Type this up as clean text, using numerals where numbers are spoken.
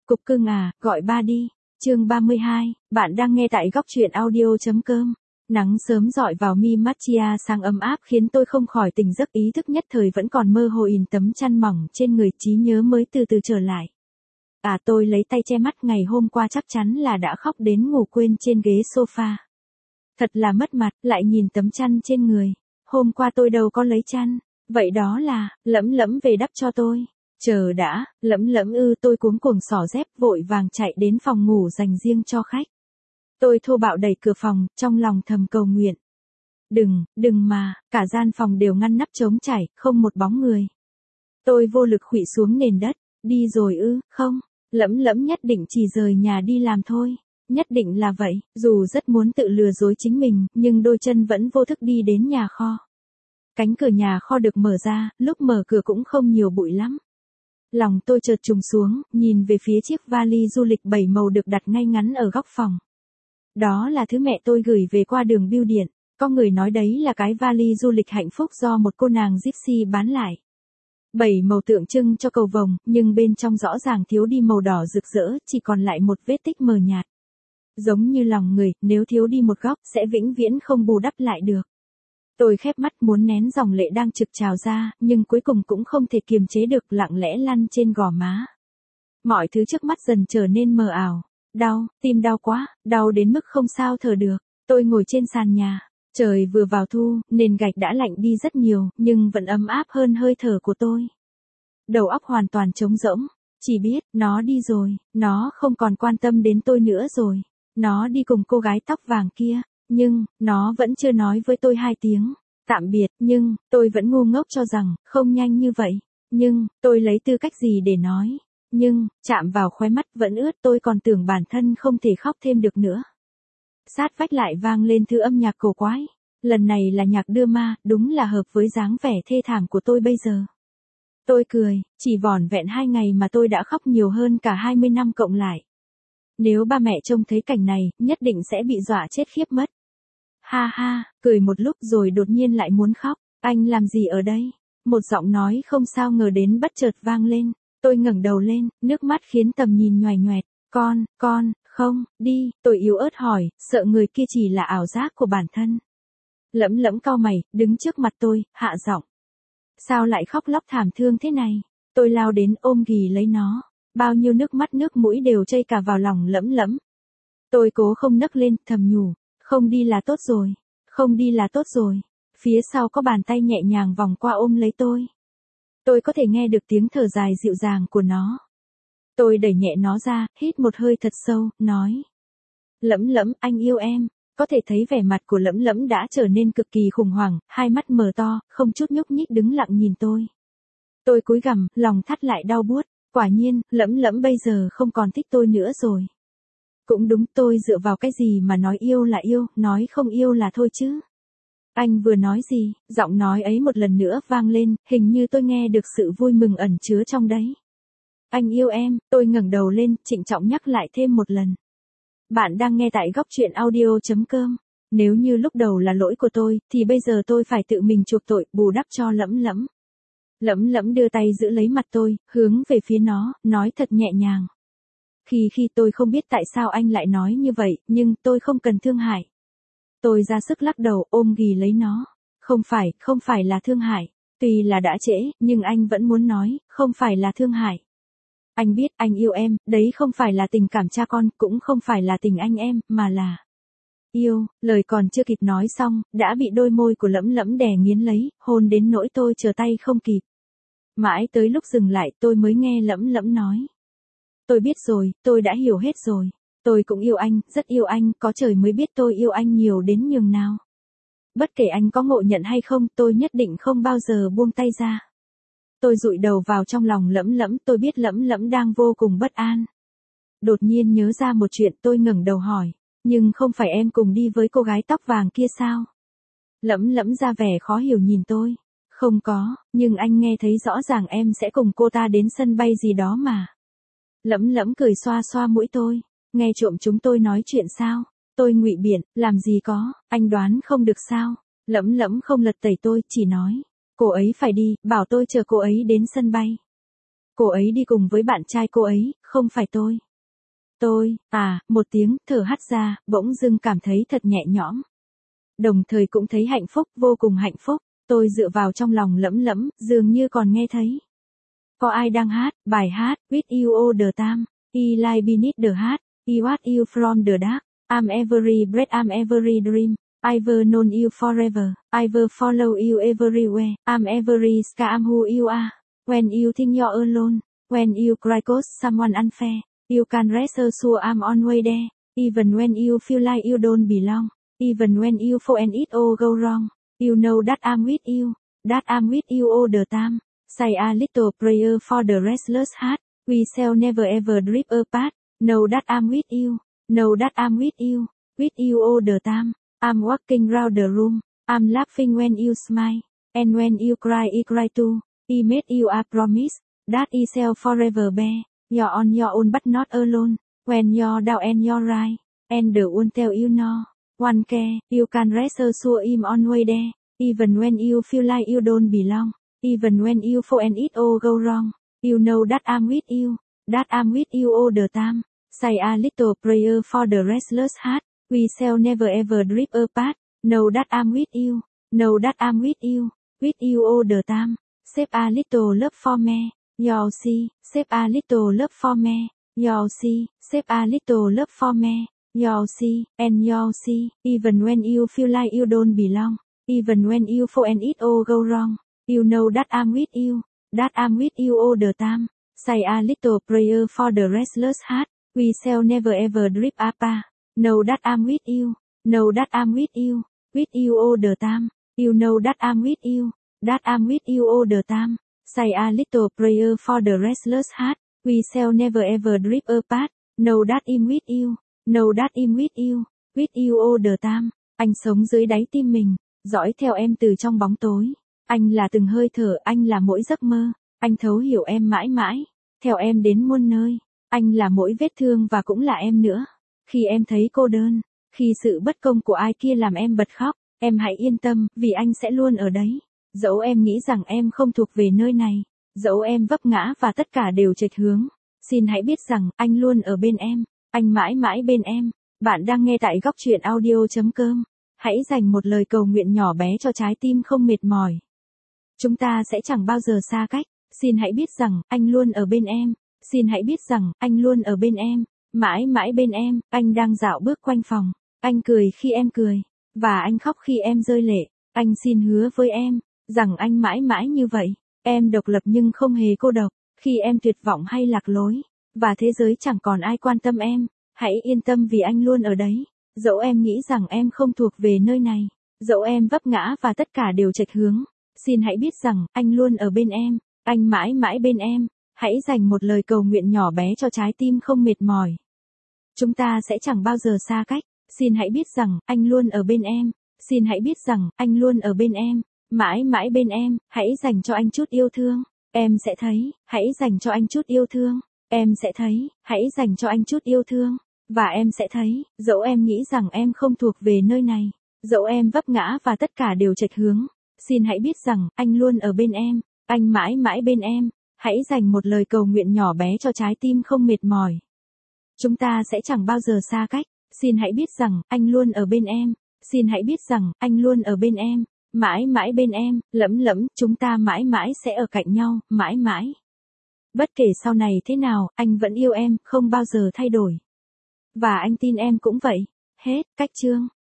Cục cưng à, gọi ba đi. Chương 32, bạn đang nghe tại góc truyện audio.com. Nắng sớm rọi vào mi mắt chia sáng ấm áp khiến tôi không khỏi tỉnh giấc, ý thức nhất thời vẫn còn mơ hồ in tấm chăn mỏng trên người, trí nhớ mới từ từ trở lại. Tôi lấy tay che mắt, ngày hôm qua chắc chắn là đã khóc đến ngủ quên trên ghế sofa. Thật là mất mặt, lại nhìn tấm chăn trên người. Hôm qua tôi đâu có lấy chăn, vậy đó là, Lẫm Lẫm về đắp cho tôi. Chờ đã, Lẫm Lẫm ư? Tôi cuống cuồng xỏ dép vội vàng chạy đến phòng ngủ dành riêng cho khách. Tôi thô bạo đẩy cửa phòng, trong lòng thầm cầu nguyện. Đừng mà, cả gian phòng đều ngăn nắp trống trải, không một bóng người. Tôi vô lực khuỵu xuống nền đất, đi rồi ư? Không, Lẫm Lẫm nhất định chỉ rời nhà đi làm thôi. Nhất định là vậy, dù rất muốn tự lừa dối chính mình, nhưng đôi chân vẫn vô thức đi đến nhà kho. Cánh cửa nhà kho được mở ra, lúc mở cửa cũng không nhiều bụi lắm. Lòng tôi chợt trùng xuống, nhìn về phía chiếc vali du lịch 7 màu được đặt ngay ngắn ở góc phòng. Đó là thứ mẹ tôi gửi về qua đường bưu điện, có người nói đấy là cái vali du lịch hạnh phúc do một cô nàng gypsy bán lại. 7 màu tượng trưng cho cầu vồng, nhưng bên trong rõ ràng thiếu đi màu đỏ rực rỡ, chỉ còn lại một vết tích mờ nhạt. Giống như lòng người, nếu thiếu đi một góc, sẽ vĩnh viễn không bù đắp lại được. Tôi khép mắt muốn nén dòng lệ đang trực trào ra, nhưng cuối cùng cũng không thể kiềm chế được, lặng lẽ lăn trên gò má. Mọi thứ trước mắt dần trở nên mờ ảo. Đau, tim đau quá, đau đến mức không sao thở được. Tôi ngồi trên sàn nhà. Trời vừa vào thu, nền gạch đã lạnh đi rất nhiều, nhưng vẫn ấm áp hơn hơi thở của tôi. Đầu óc hoàn toàn trống rỗng. Chỉ biết, nó đi rồi, nó không còn quan tâm đến tôi nữa rồi. Nó đi cùng cô gái tóc vàng kia. Nhưng, nó vẫn chưa nói với tôi 2 tiếng tạm biệt, nhưng, tôi vẫn ngu ngốc cho rằng, không nhanh như vậy. Nhưng, tôi lấy tư cách gì để nói? Nhưng, chạm vào khóe mắt vẫn ướt, tôi còn tưởng bản thân không thể khóc thêm được nữa. Sát vách lại vang lên thứ âm nhạc cổ quái. Lần này là nhạc đưa ma, đúng là hợp với dáng vẻ thê thảm của tôi bây giờ. Tôi cười, chỉ vỏn vẹn 2 ngày mà tôi đã khóc nhiều hơn cả 20 năm cộng lại. Nếu ba mẹ trông thấy cảnh này, nhất định sẽ bị dọa chết khiếp mất. Ha ha, cười một lúc rồi đột nhiên lại muốn khóc. Anh làm gì ở đây? Một giọng nói không sao ngờ đến bất chợt vang lên. Tôi ngẩng đầu lên, nước mắt khiến tầm nhìn nhoài nhoẹt. Con, không, đi, tôi yếu ớt hỏi, sợ người kia chỉ là ảo giác của bản thân. Lẫm Lẫm cau mày, đứng trước mặt tôi, hạ giọng. Sao lại khóc lóc thảm thương thế này? Tôi lao đến ôm ghì lấy nó. Bao nhiêu nước mắt nước mũi đều chảy cả vào lòng Lẫm Lẫm. Tôi cố không nấc lên, thầm nhủ. Không đi là tốt rồi. Không đi là tốt rồi. Phía sau có bàn tay nhẹ nhàng vòng qua ôm lấy tôi. Tôi có thể nghe được tiếng thở dài dịu dàng của nó. Tôi đẩy nhẹ nó ra, hít một hơi thật sâu, nói. Lẫm Lẫm, anh yêu em. Có thể thấy vẻ mặt của Lẫm Lẫm đã trở nên cực kỳ khủng hoảng, hai mắt mở to, không chút nhúc nhích đứng lặng nhìn tôi. Tôi cúi gằm, lòng thắt lại đau buốt. Quả nhiên, Lẫm Lẫm bây giờ không còn thích tôi nữa rồi. Cũng đúng, tôi dựa vào cái gì mà nói yêu là yêu, nói không yêu là thôi chứ. Anh vừa nói gì? Giọng nói ấy một lần nữa vang lên, hình như tôi nghe được sự vui mừng ẩn chứa trong đấy. Anh yêu em, tôi ngẩng đầu lên, trịnh trọng nhắc lại thêm một lần. Bạn đang nghe tại góc truyện audio.com. Nếu như lúc đầu là lỗi của tôi, thì bây giờ tôi phải tự mình chuộc tội, bù đắp cho Lẫm Lẫm. Lẫm Lẫm đưa tay giữ lấy mặt tôi, hướng về phía nó, nói thật nhẹ nhàng. Khi tôi không biết tại sao anh lại nói như vậy, nhưng tôi không cần thương hại. Tôi ra sức lắc đầu ôm ghì lấy nó. Không phải là thương hại. Tuy là đã trễ, nhưng anh vẫn muốn nói, không phải là thương hại. Anh biết anh yêu em, đấy không phải là tình cảm cha con, cũng không phải là tình anh em, mà là yêu. Lời còn chưa kịp nói xong, đã bị đôi môi của Lẫm Lẫm đè nghiến lấy, hôn đến nỗi tôi trở tay không kịp. Mãi tới lúc dừng lại tôi mới nghe Lẫm Lẫm nói. Tôi biết rồi, tôi đã hiểu hết rồi. Tôi cũng yêu anh, rất yêu anh, có trời mới biết tôi yêu anh nhiều đến nhường nào. Bất kể anh có ngộ nhận hay không, tôi nhất định không bao giờ buông tay ra. Tôi dụi đầu vào trong lòng Lẫm Lẫm, tôi biết Lẫm Lẫm đang vô cùng bất an. Đột nhiên nhớ ra một chuyện, tôi ngẩng đầu hỏi, nhưng không phải em cùng đi với cô gái tóc vàng kia sao? Lẫm Lẫm ra vẻ khó hiểu nhìn tôi. Không có, nhưng anh nghe thấy rõ ràng em sẽ cùng cô ta đến sân bay gì đó mà. Lẫm Lẫm cười xoa xoa mũi tôi. Nghe trộm chúng tôi nói chuyện sao? Tôi ngụy biện, làm gì có, anh đoán không được sao? Lẫm Lẫm không lật tẩy tôi, chỉ nói. Cô ấy phải đi, bảo tôi chờ cô ấy đến sân bay. Cô ấy đi cùng với bạn trai cô ấy, không phải tôi. Một tiếng, thở hắt ra, bỗng dưng cảm thấy thật nhẹ nhõm. Đồng thời cũng thấy hạnh phúc, vô cùng hạnh phúc. Tôi dựa vào trong lòng lẫm lẫm, dường như còn nghe thấy. Có ai đang hát, bài hát, With You All the Time, Eli Beneath the Hat, I Want You From the Dark, I'm Every Breath, I'm Every Dream, I've known you forever, I've follow you everywhere, I'm every sky, I'm who you are. When you think you're alone, when you cry cause someone unfair, you can rest assured I'm always there, even when you feel like you don't belong, even when you fall and it all go wrong, you know that I'm with you, that I'm with you all the time. Say a little prayer for the restless heart, we shall never ever drift apart, know that I'm with you, know that I'm with you all the time. I'm walking round the room, I'm laughing when you smile, and when you cry I cry too. I made you a promise, that I shall forever bear, you're on your own but not alone, when you're down and you're right, and the one tell you no, one care, you can rest assured I'm always there, even when you feel like you don't belong, even when you fall and it all go wrong, you know that I'm with you, that I'm with you all the time. Say a little prayer for the restless heart, we shall never ever drift apart, know that I'm with you, know that I'm with you all the time. Save a little love for me, you'll see, save a little love for me, you'll see, save a little love for me, you'll see, and you'll see, even when you feel like you don't belong, even when you fall and it all go wrong, you know that I'm with you, that I'm with you all the time. Say a little prayer for the restless heart, we shall never ever drift apart, know that I'm with you, know that I'm with you all the time, you know that I'm with you, that I'm with you all the time. Say a little prayer for the restless heart, we shall never ever drift apart, know that I'm with you, know that I'm with you all the time. Anh sống dưới đáy tim mình, dõi theo em từ trong bóng tối. Anh là từng hơi thở, anh là mỗi giấc mơ, anh thấu hiểu em mãi mãi, theo em đến muôn nơi. Anh là mỗi vết thương và cũng là em nữa. Khi em thấy cô đơn, khi sự bất công của ai kia làm em bật khóc, em hãy yên tâm, vì anh sẽ luôn ở đấy. Dẫu em nghĩ rằng em không thuộc về nơi này, dẫu em vấp ngã và tất cả đều chệch hướng, xin hãy biết rằng anh luôn ở bên em, anh mãi mãi bên em. Bạn đang nghe tại góc truyện audio.com. Hãy dành một lời cầu nguyện nhỏ bé cho trái tim không mệt mỏi. Chúng ta sẽ chẳng bao giờ xa cách, xin hãy biết rằng anh luôn ở bên em, xin hãy biết rằng anh luôn ở bên em, mãi mãi bên em. Anh đang dạo bước quanh phòng, anh cười khi em cười, và anh khóc khi em rơi lệ. Anh xin hứa với em rằng anh mãi mãi như vậy. Em độc lập nhưng không hề cô độc, khi em tuyệt vọng hay lạc lối, và thế giới chẳng còn ai quan tâm em, hãy yên tâm vì anh luôn ở đấy. Dẫu em nghĩ rằng em không thuộc về nơi này, dẫu em vấp ngã và tất cả đều chệch hướng, xin hãy biết rằng anh luôn ở bên em, anh mãi mãi bên em. Hãy dành một lời cầu nguyện nhỏ bé cho trái tim không mệt mỏi. Chúng ta sẽ chẳng bao giờ xa cách, xin hãy biết rằng anh luôn ở bên em, xin hãy biết rằng anh luôn ở bên em, mãi mãi bên em. Hãy dành cho anh chút yêu thương, em sẽ thấy, hãy dành cho anh chút yêu thương, em sẽ thấy, hãy dành cho anh chút yêu thương, và em sẽ thấy, dẫu em nghĩ rằng em không thuộc về nơi này, dẫu em vấp ngã và tất cả đều chệch hướng, xin hãy biết rằng anh luôn ở bên em, anh mãi mãi bên em. Hãy dành một lời cầu nguyện nhỏ bé cho trái tim không mệt mỏi. Chúng ta sẽ chẳng bao giờ xa cách, xin hãy biết rằng anh luôn ở bên em, xin hãy biết rằng anh luôn ở bên em, mãi mãi bên em. Lẫm lẫm, chúng ta mãi mãi sẽ ở cạnh nhau, mãi mãi. Bất kể sau này thế nào, anh vẫn yêu em, không bao giờ thay đổi. Và anh tin em cũng vậy. Hết, cách chương.